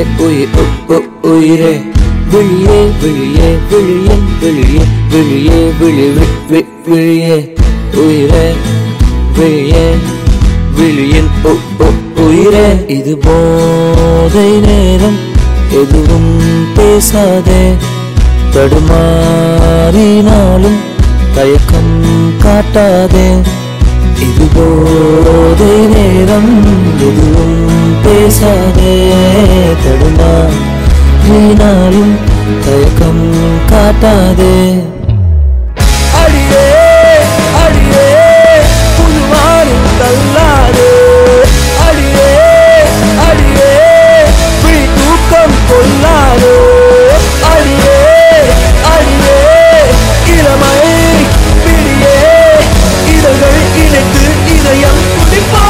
உயிரே விழியே விழியே விழியே விழியே விழியே விழி விழியே உயிரே விழியே விழியின் உயிரே. இது போதை நேரம், எதுவும் பேசாதே, தடுமாறினாலும் தயக்கம் காட்டாதே. இது போதை நேரம், எதுவும் பேசாதே, தடுமாறினாலும் தயக்கம் காட்டாதே. அடியே அடியே புதுவாரும் தள்ளாதே, அடியே அடியே விழி தூக்கம் கொள்ளாதே, அடியே அடியே இளமை பிடியே இதழ்கள் இணைத்து இதயம் துடிப்பா.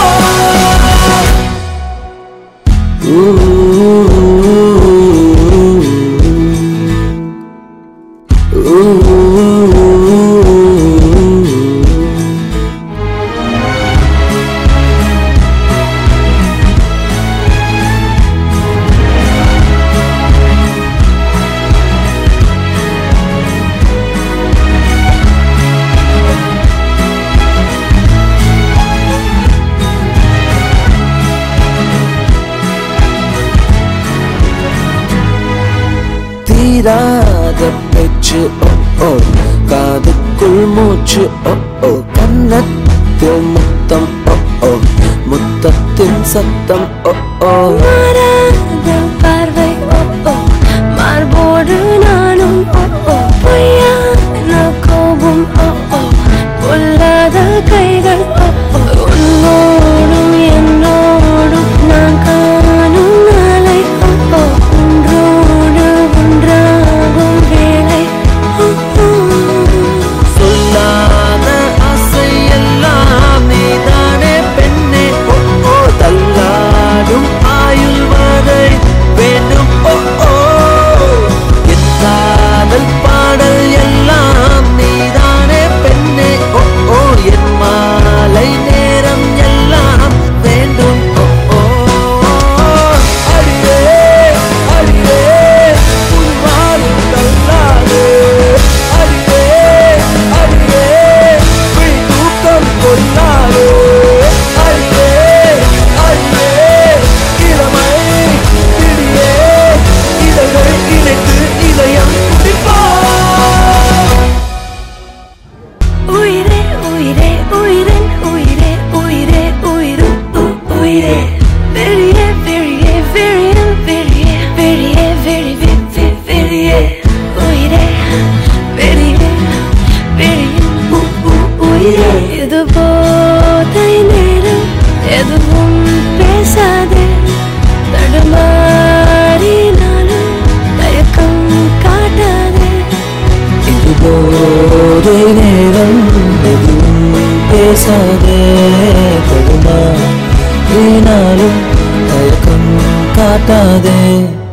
தீராத பேச்சு காதுக்குள் மூச்சு கன்னத்தில் முத்தம் முத்தத்தின் சத்தம் மாறாத பார்வை மார்போடு நானும் பொய்யான கோபம் பொல்லாத கைகள் உன்னோடும் என்னோடும் நான் காணும் நாளை ஒன்றோடு ஒன்றாகும் வேலை. சொல்லாத ஆசை எல்லாம் நீதானே பெண்ணே, தள்ளாடும் ஆயுள் வரை வேண்டும். என் காதல் பாடல் எல்லாம் நீதானே பெண்ணே, என் மாலை நேரம் எல்லாம் வேண்டும். அடியே அடியே புதுவாரும் தள்ளாதே, அடியே அடியே விழி தூக்கம் கொள்ளாதே, அடியே அடியே இளமை பிடியே இதழ்கள் இணைத்து இதயம் துடிப்பா. உயிரே உயிரே உயிரின் உயிரே உயிரே உயிரும் உயிரே வெறியே வெறியே வெறியும் வெறியே வெறியே வெறி வெறியே உயிரே வெறியே வெறியும் உயிரே. இது போதை நேரம், எதுவும் பேசாதே, தடுமாறினாலும் தயக்கம் காட்டாதே. இது போதை நேரம், எதுவும் பேசாதே, தடுமாறினாலும் தயக்கம் காட்டாதே.